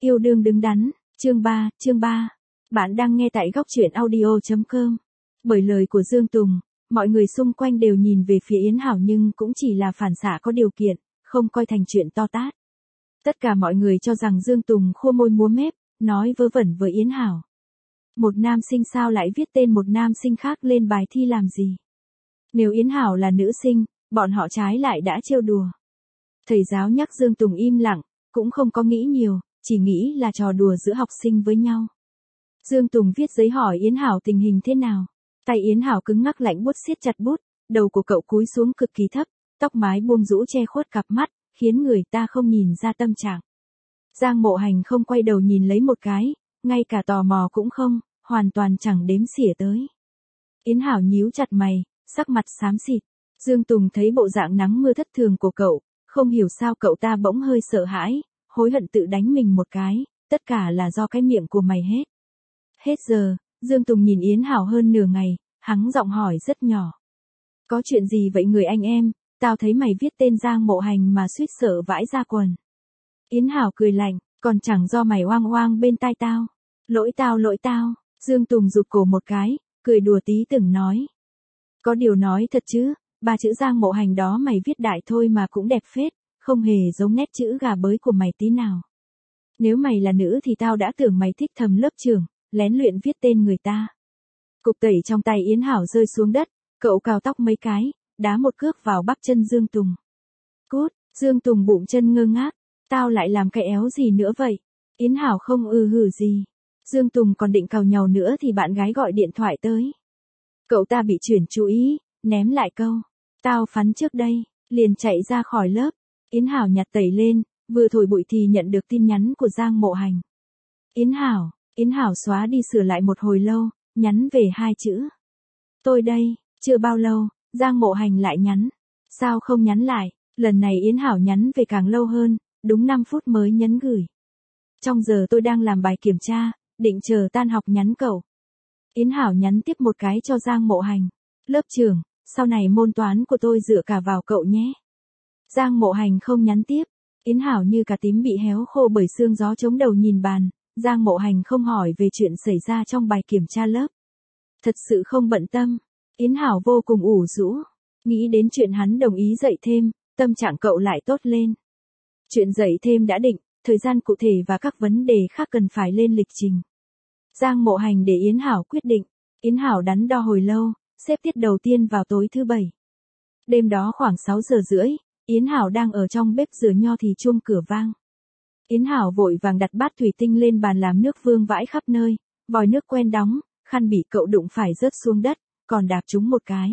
Yêu đương đứng đắn, chương 3. Bạn đang nghe tại góc truyện audio.com. Bởi lời của Dương Tùng, mọi người xung quanh đều nhìn về phía Yến Hảo nhưng cũng chỉ là phản xạ có điều kiện, không coi thành chuyện to tát. Tất cả mọi người cho rằng Dương Tùng khua môi múa mép, nói vớ vẩn với Yến Hảo. Một nam sinh sao lại viết tên một nam sinh khác lên bài thi làm gì? Nếu Yến Hảo là nữ sinh, bọn họ trái lại đã trêu đùa. Thầy giáo nhắc Dương Tùng im lặng, cũng không có nghĩ nhiều, chỉ nghĩ là trò đùa giữa học sinh với nhau. Dương Tùng viết giấy hỏi Yến Hảo tình hình thế nào. Tay Yến Hảo cứng ngắc lạnh buốt siết chặt bút, đầu của cậu cúi xuống cực kỳ thấp, tóc mái buông rũ che khuất cặp mắt, khiến người ta không nhìn ra tâm trạng. Giang Mộ Hành không quay đầu nhìn lấy một cái, ngay cả tò mò cũng không, hoàn toàn chẳng đếm xỉa tới. Yến Hảo nhíu chặt mày, sắc mặt xám xịt. Dương Tùng thấy bộ dạng nắng mưa thất thường của cậu, không hiểu sao cậu ta bỗng hơi sợ hãi, hối hận tự đánh mình một cái, tất cả là do cái miệng của mày hết. Hết giờ, Dương Tùng nhìn Yến Hảo hơn nửa ngày, hắng giọng hỏi rất nhỏ. Có chuyện gì vậy người anh em, tao thấy mày viết tên Giang Mộ Hành mà suýt sợ vãi ra quần. Yến Hảo cười lạnh, còn chẳng do mày oang oang bên tai tao. Lỗi tao, Dương Tùng rụt cổ một cái, cười đùa tí từng nói. Có điều nói thật chứ, ba chữ Giang Mộ Hành đó mày viết đại thôi mà cũng đẹp phết, không hề giống nét chữ gà bới của mày tí nào. Nếu mày là nữ thì tao đã tưởng mày thích thầm lớp trưởng, lén luyện viết tên người ta. Cục tẩy trong tay Yến Hảo rơi xuống đất, cậu cào tóc mấy cái, đá một cước vào bắp chân Dương Tùng. Cút, Dương Tùng bụng chân ngơ ngác, tao lại làm cái éo gì nữa vậy? Yến Hảo không hử gì. Dương Tùng còn định cào nhàu nữa thì bạn gái gọi điện thoại tới. Cậu ta bị chuyển chú ý, ném lại câu. Tao phắn trước đây, liền chạy ra khỏi lớp. Yến Hảo nhặt tẩy lên, vừa thổi bụi thì nhận được tin nhắn của Giang Mộ Hành. Yến Hảo xóa đi sửa lại một hồi lâu, nhắn về 2 chữ. Tôi đây, chưa bao lâu, Giang Mộ Hành lại nhắn. Sao không nhắn lại, lần này Yến Hảo nhắn về càng lâu hơn, đúng 5 phút mới nhấn gửi. Trong giờ tôi đang làm bài kiểm tra, định chờ tan học nhắn cậu. Yến Hảo nhắn tiếp một cái cho Giang Mộ Hành. Lớp trưởng, sau này môn toán của tôi dựa cả vào cậu nhé. Giang Mộ Hành không nhắn tiếp. Yến Hảo như cả tím bị héo khô bởi sương gió chống đầu nhìn bàn. Giang Mộ Hành không hỏi về chuyện xảy ra trong bài kiểm tra lớp. Thật sự không bận tâm. Yến Hảo vô cùng ủ rũ. Nghĩ đến chuyện hắn đồng ý dạy thêm, tâm trạng cậu lại tốt lên. Chuyện dạy thêm đã định, thời gian cụ thể và các vấn đề khác cần phải lên lịch trình. Giang Mộ Hành để Yến Hảo quyết định. Yến Hảo đắn đo hồi lâu, xếp tiết đầu tiên vào tối thứ 7. Đêm đó khoảng 6 giờ rưỡi, Yến Hảo đang ở trong bếp rửa nho thì chuông cửa vang. Yến Hảo vội vàng đặt bát thủy tinh lên bàn làm nước vương vãi khắp nơi, vòi nước quen đóng, khăn bị cậu đụng phải rớt xuống đất, còn đạp trúng một cái.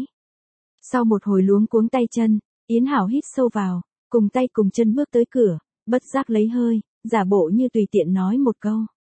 Sau một hồi luống cuống tay chân, Yến Hảo hít sâu vào, cùng tay cùng chân bước tới cửa, bất giác lấy hơi, giả bộ như tùy tiện nói một câu.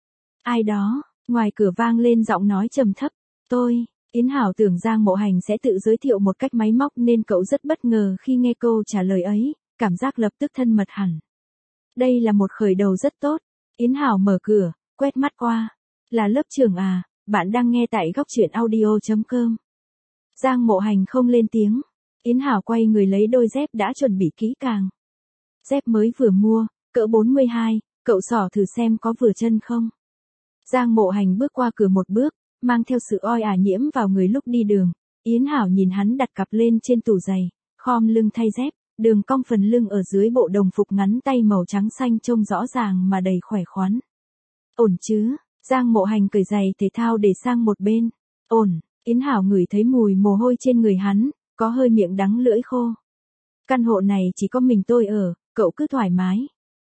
Ai đó, ngoài cửa vang lên giọng nói trầm thấp, tôi. Yến Hảo tưởng Giang Mộ Hành sẽ tự giới thiệu một cách máy móc nên cậu rất bất ngờ khi nghe câu trả lời ấy, cảm giác lập tức thân mật hẳn. Đây là một khởi đầu rất tốt. Yến Hảo mở cửa, quét mắt qua. Là lớp trưởng à, bạn đang nghe tại góc truyện audio.com. Giang Mộ Hành không lên tiếng. Yến Hảo quay người lấy đôi dép đã chuẩn bị kỹ càng. Dép mới vừa mua, cỡ 42, cậu xỏ thử xem có vừa chân không. Giang Mộ Hành bước qua cửa một bước, mang theo sự oi ả nhiễm vào người lúc đi đường. Yến Hảo nhìn hắn đặt cặp lên trên tủ giày, khom lưng thay dép, đường cong phần lưng ở dưới bộ đồng phục ngắn tay màu trắng xanh trông rõ ràng mà đầy khỏe khoắn. Ổn chứ? Giang Mộ Hành cởi giày thể thao để sang một bên. Ổn. Yến Hảo ngửi thấy mùi mồ hôi trên người hắn, có hơi miệng đắng lưỡi khô. Căn hộ này chỉ có mình tôi ở, cậu cứ thoải mái.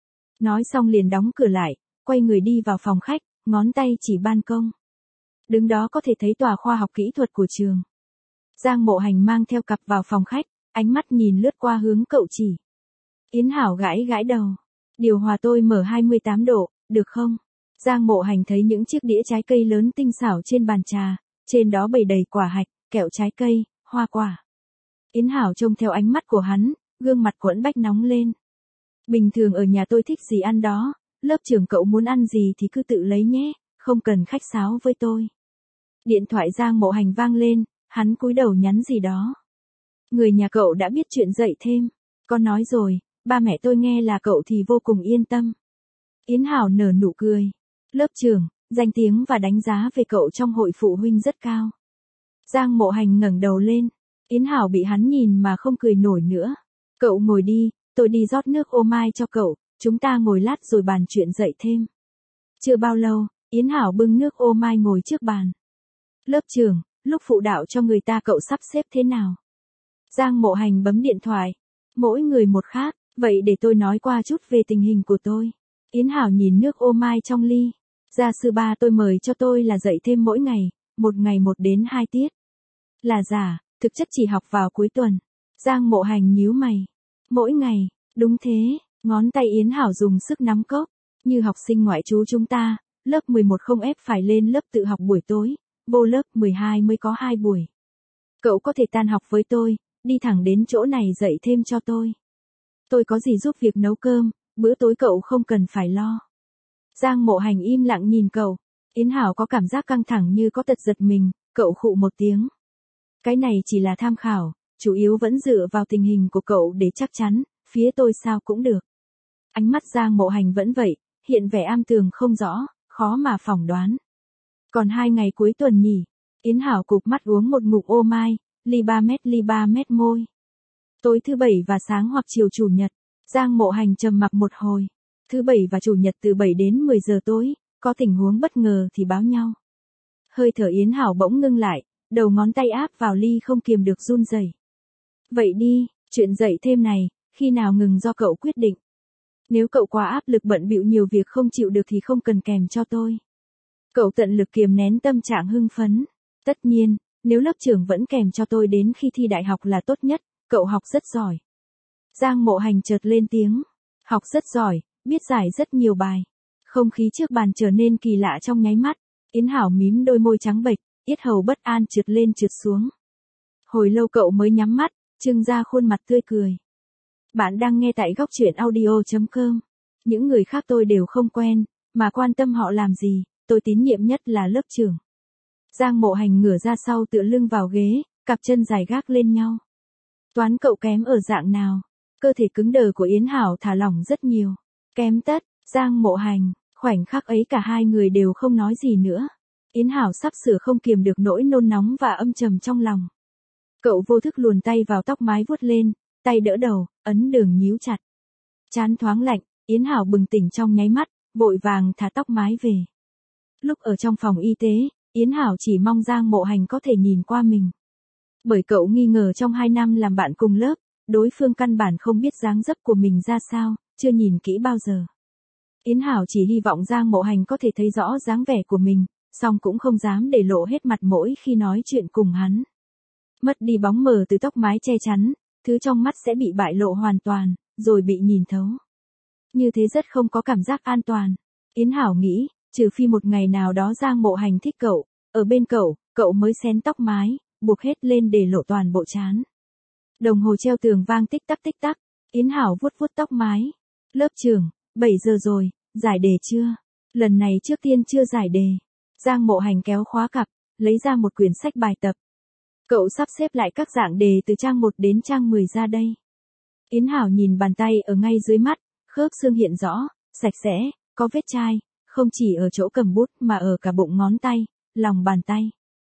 Nói xong liền đóng cửa lại, quay người đi vào phòng khách, ngón tay chỉ ban công. Đứng đó có thể thấy tòa khoa học kỹ thuật của trường. Giang Mộ Hành mang theo cặp vào phòng khách, ánh mắt nhìn lướt qua hướng cậu chỉ. Yến Hảo gãi đầu. Điều hòa tôi mở 28 độ, được không? Giang Mộ Hành thấy những chiếc đĩa trái cây lớn tinh xảo trên bàn trà, trên đó bày đầy quả hạch, kẹo trái cây, hoa quả. Yến Hảo trông theo ánh mắt của hắn, gương mặt quẫn bách nóng lên. Bình thường ở nhà tôi thích gì ăn đó, lớp trưởng cậu muốn ăn gì thì cứ tự lấy nhé, không cần khách sáo với tôi. Điện thoại Giang Mộ Hành vang lên, hắn cúi đầu nhắn gì đó. Người nhà cậu đã biết chuyện dạy thêm. Con nói rồi, ba mẹ tôi nghe là cậu thì vô cùng yên tâm. Yến Hảo nở nụ cười. Lớp trưởng, danh tiếng và đánh giá về cậu trong hội phụ huynh rất cao. Giang Mộ Hành ngẩng đầu lên. Yến Hảo bị hắn nhìn mà không cười nổi nữa. Cậu ngồi đi, tôi đi rót nước ô mai cho cậu, chúng ta ngồi lát rồi bàn chuyện dạy thêm. Chưa bao lâu, Yến Hảo bưng nước ô mai ngồi trước bàn. Lớp trưởng, lúc phụ đạo cho người ta cậu sắp xếp thế nào? Giang Mộ Hành bấm điện thoại. Mỗi người một khác, vậy để tôi nói qua chút về tình hình của tôi. Yến Hảo nhìn nước ô mai trong ly. Gia sư ba tôi mời cho tôi là dạy thêm mỗi ngày, một ngày 1 đến 2 tiết. Là giả, thực chất chỉ học vào cuối tuần. Giang Mộ Hành nhíu mày. Mỗi ngày, đúng thế, ngón tay Yến Hảo dùng sức nắm cốc. Như học sinh ngoại trú chúng ta, lớp 11 không ép phải lên lớp tự học buổi tối, vô lớp 12 mới có 2 buổi. Cậu có thể tan học với tôi, đi thẳng đến chỗ này dạy thêm cho tôi. Tôi có gì giúp việc nấu cơm, bữa tối cậu không cần phải lo. Giang Mộ Hành im lặng nhìn cậu. Yến Hảo có cảm giác căng thẳng như có tật giật mình, cậu khụ một tiếng. Cái này chỉ là tham khảo, chủ yếu vẫn dựa vào tình hình của cậu để chắc chắn, phía tôi sao cũng được. Ánh mắt Giang Mộ Hành vẫn vậy, hiện vẻ am tường không rõ, khó mà phỏng đoán. Còn 2 ngày cuối tuần nhỉ? Yến Hảo cụp mắt uống một ngụm ô mai, ly 3 mét môi. Tối thứ Bảy và sáng hoặc chiều Chủ nhật. Giang Mộ Hành trầm mặc một hồi. Thứ Bảy và Chủ nhật từ 7 đến 10 giờ tối, có tình huống bất ngờ thì báo nhau. Hơi thở Yến Hảo bỗng ngưng lại, đầu ngón tay áp vào ly không kiềm được run rẩy. Vậy đi, chuyện dạy thêm này, khi nào ngừng do cậu quyết định. Nếu cậu quá áp lực bận bịu nhiều việc không chịu được thì không cần kèm cho tôi. Cậu tận lực kiềm nén tâm trạng hưng phấn. Tất nhiên, nếu lớp trưởng vẫn kèm cho tôi đến khi thi đại học là tốt nhất, cậu học rất giỏi. Giang Mộ Hành chợt lên tiếng. Học rất giỏi, biết giải rất nhiều bài. Không khí trước bàn trở nên kỳ lạ trong nháy mắt. Yến Hảo mím đôi môi trắng bệch, yết hầu bất an trượt lên trượt xuống. Hồi lâu cậu mới nhắm mắt, trưng ra khuôn mặt tươi cười. Bạn đang nghe tại góc truyện audio.com. Những người khác tôi đều không quen, mà quan tâm họ làm gì, tôi tín nhiệm nhất là lớp trưởng. Giang Mộ Hành ngửa ra sau tựa lưng vào ghế, cặp chân dài gác lên nhau. Toán cậu kém ở dạng nào? Cơ thể cứng đờ của Yến Hảo thả lỏng rất nhiều. Kém tất, Giang Mộ Hành, khoảnh khắc ấy cả hai người đều không nói gì nữa. Yến Hảo sắp sửa không kiềm được nỗi nôn nóng và âm trầm trong lòng. Cậu vô thức luồn tay vào tóc mái vuốt lên, tay đỡ đầu, ấn đường nhíu chặt. Trán thoáng lạnh, Yến Hảo bừng tỉnh trong nháy mắt, vội vàng thả tóc mái về. Lúc ở trong phòng y tế, Yến Hảo chỉ mong Giang Mộ Hành có thể nhìn qua mình. Bởi cậu nghi ngờ trong 2 năm làm bạn cùng lớp, đối phương căn bản không biết dáng dấp của mình ra sao, chưa nhìn kỹ bao giờ. Yến Hảo chỉ hy vọng Giang Mộ Hành có thể thấy rõ dáng vẻ của mình, song cũng không dám để lộ hết mặt mỗi khi nói chuyện cùng hắn. Mất đi bóng mờ từ tóc mái che chắn, thứ trong mắt sẽ bị bại lộ hoàn toàn, rồi bị nhìn thấu. Như thế rất không có cảm giác an toàn. Yến Hảo nghĩ, trừ phi một ngày nào đó Giang Mộ Hành thích cậu, ở bên cậu mới xén tóc mái, buộc hết lên để lộ toàn bộ trán. Đồng hồ treo tường vang tích tắc, Yến Hảo vuốt vuốt tóc mái. Lớp trưởng, 7 giờ rồi, giải đề chưa? Lần này trước tiên chưa giải đề. Giang Mộ Hành kéo khóa cặp, lấy ra một quyển sách bài tập. Cậu sắp xếp lại các dạng đề từ trang 1 đến trang 10 ra đây. Yến Hảo nhìn bàn tay ở ngay dưới mắt, khớp xương hiện rõ, sạch sẽ, có vết chai, không chỉ ở chỗ cầm bút mà ở cả bụng ngón tay, lòng bàn tay.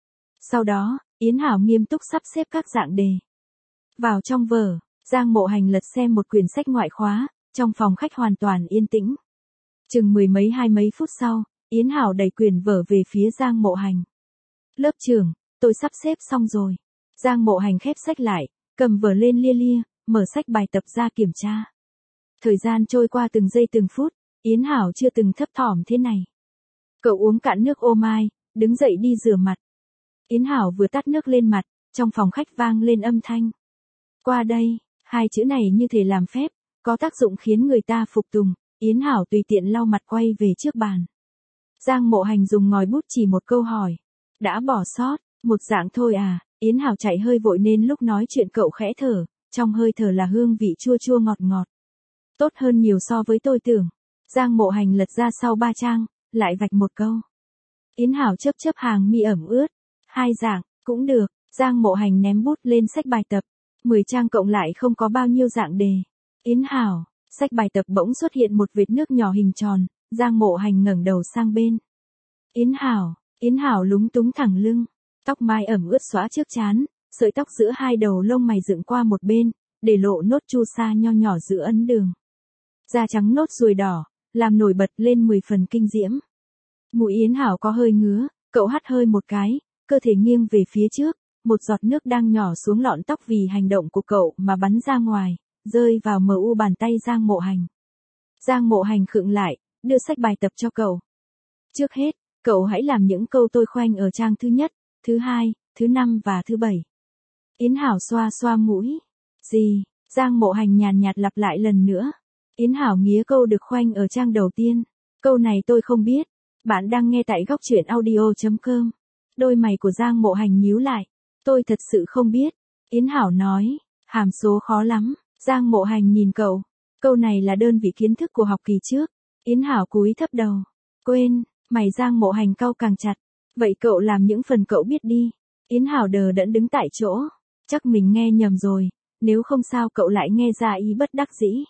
Sau đó, Yến Hảo nghiêm túc sắp xếp các dạng đề. Vào trong vở, Giang Mộ Hành lật xem một quyển sách ngoại khóa, trong phòng khách hoàn toàn yên tĩnh. Chừng 10 mấy 20 mấy phút sau, Yến Hảo đẩy quyển vở về phía Giang Mộ Hành. Lớp trưởng, tôi sắp xếp xong rồi. Giang Mộ Hành khép sách lại, cầm vở lên lia lia, mở sách bài tập ra kiểm tra. Thời gian trôi qua từng giây từng phút, Yến Hảo chưa từng thấp thỏm thế này. Cậu uống cạn nước ô mai, đứng dậy đi rửa mặt. Yến Hảo vừa tắt nước lên mặt, trong phòng khách vang lên âm thanh. Qua đây, 2 chữ này như thể làm phép, có tác dụng khiến người ta phục tùng. Yến Hảo tùy tiện lau mặt quay về trước bàn. Giang Mộ Hành dùng ngòi bút chỉ một câu hỏi. Đã bỏ sót, một dạng thôi à? Yến Hảo chạy hơi vội nên lúc nói chuyện cậu khẽ thở, trong hơi thở là hương vị chua chua ngọt ngọt. Tốt hơn nhiều so với tôi tưởng. Giang Mộ Hành lật ra sau 3 trang, lại vạch một câu. Yến Hảo chớp chớp hàng mi ẩm ướt. 2 dạng, cũng được. Giang Mộ Hành ném bút lên sách bài tập. 10 trang cộng lại không có bao nhiêu dạng đề. Yến Hảo, sách bài tập bỗng xuất hiện một vệt nước nhỏ hình tròn, Giang Mộ Hành ngẩng đầu sang bên. Yến Hảo lúng túng thẳng lưng, tóc mai ẩm ướt xõa trước trán, sợi tóc giữa hai đầu lông mày dựng qua một bên, để lộ nốt chu sa nho nhỏ giữa ấn đường. Da trắng nốt ruồi đỏ, làm nổi bật lên 10 phần kinh diễm. Mũi Yến Hảo có hơi ngứa, cậu hắt hơi một cái, cơ thể nghiêng về phía trước, một giọt nước đang nhỏ xuống lọn tóc vì hành động của cậu mà bắn ra ngoài, rơi vào mờ u bàn tay Giang Mộ Hành. Giang Mộ Hành khựng lại, đưa sách bài tập cho cậu. Trước hết, cậu hãy làm những câu tôi khoanh ở trang thứ nhất, thứ hai, thứ năm và thứ bảy. Yến Hảo xoa xoa mũi. Gì? Giang Mộ Hành nhàn nhạt lặp lại lần nữa. Yến Hảo nghía câu được khoanh ở trang đầu tiên. Câu này tôi không biết. Bạn đang nghe tại góc truyện audio.com. Đôi mày của Giang Mộ Hành nhíu lại. Tôi thật sự không biết. Yến Hảo nói. Hàm số khó lắm. Giang Mộ Hành nhìn cậu. Câu này là đơn vị kiến thức của học kỳ trước. Yến Hảo cúi thấp đầu. Quên. Mày Giang Mộ Hành cau càng chặt. Vậy cậu làm những phần cậu biết đi. Yến Hảo đờ đẫn đứng tại chỗ. Chắc mình nghe nhầm rồi. Nếu không sao cậu lại nghe ra ý bất đắc dĩ.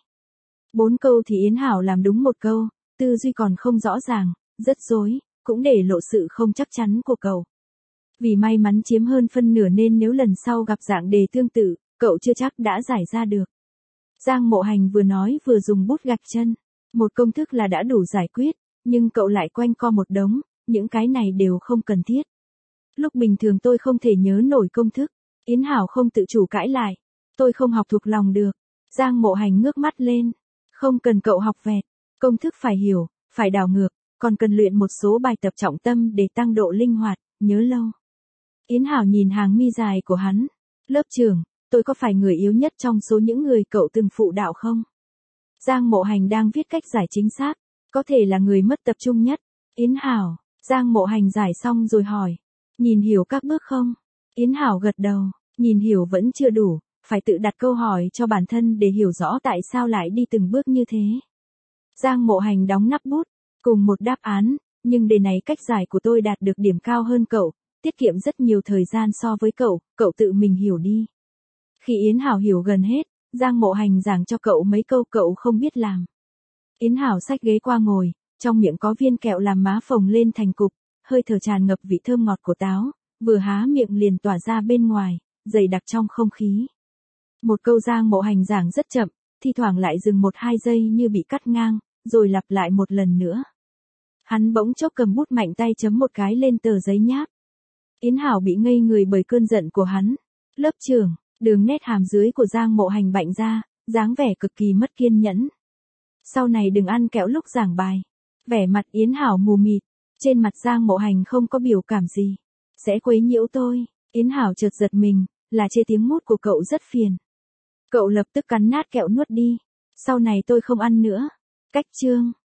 4 câu thì Yến Hảo làm đúng 1 câu. Tư duy còn không rõ ràng, rất rối, cũng để lộ sự không chắc chắn của cậu. Vì may mắn chiếm hơn phân nửa nên nếu lần sau gặp dạng đề tương tự, cậu chưa chắc đã giải ra được. Giang Mộ Hành vừa nói vừa dùng bút gạch chân. Một công thức là đã đủ giải quyết, nhưng cậu lại quanh co một đống, những cái này đều không cần thiết. Lúc bình thường tôi không thể nhớ nổi công thức. Yến Hảo không tự chủ cãi lại. Tôi không học thuộc lòng được. Giang Mộ Hành ngước mắt lên. Không cần cậu học vẹt. Công thức phải hiểu, phải đảo ngược, còn cần luyện một số bài tập trọng tâm để tăng độ linh hoạt, nhớ lâu. Yến Hảo nhìn hàng mi dài của hắn. Lớp trưởng, tôi có phải người yếu nhất trong số những người cậu từng phụ đạo không? Giang Mộ Hành đang viết cách giải chính xác. Có thể là người mất tập trung nhất. Yến Hảo. Giang Mộ Hành giải xong rồi hỏi. Nhìn hiểu các bước không? Yến Hảo gật đầu. Nhìn hiểu vẫn chưa đủ. Phải tự đặt câu hỏi cho bản thân để hiểu rõ tại sao lại đi từng bước như thế. Giang Mộ Hành đóng nắp bút. Cùng một đáp án. Nhưng đề này cách giải của tôi đạt được điểm cao hơn cậu. Tiết kiệm rất nhiều thời gian so với cậu. Cậu tự mình hiểu đi. Khi Yến Hảo hiểu gần hết. Giang Mộ Hành giảng cho cậu mấy câu cậu không biết làm. Yến Hảo xách ghế qua ngồi. Trong miệng có viên kẹo làm má phồng lên thành cục. Hơi thở tràn ngập vị thơm ngọt của táo. Vừa há miệng liền tỏa ra bên ngoài. Dày đặc trong không khí. Một câu Giang Mộ Hành giảng rất chậm. Thi thoảng lại dừng 1-2 giây như bị cắt ngang. Rồi lặp lại một lần nữa. Hắn bỗng chốc cầm bút mạnh tay chấm một cái lên tờ giấy nháp. Yến Hảo bị ngây người bởi cơn giận của hắn. Lớp trưởng. Đường nét hàm dưới của Giang Mộ Hành bạnh ra. Dáng vẻ cực kỳ mất kiên nhẫn. Sau này đừng ăn kẹo lúc giảng bài. Vẻ mặt Yến Hảo mù mịt. Trên mặt Giang Mộ Hành không có biểu cảm gì. Sẽ quấy nhiễu tôi. Yến Hảo chợt giật mình. Là chê tiếng mút của cậu rất phiền. Cậu lập tức cắn nát kẹo nuốt đi. Sau này tôi không ăn nữa. Cách chương.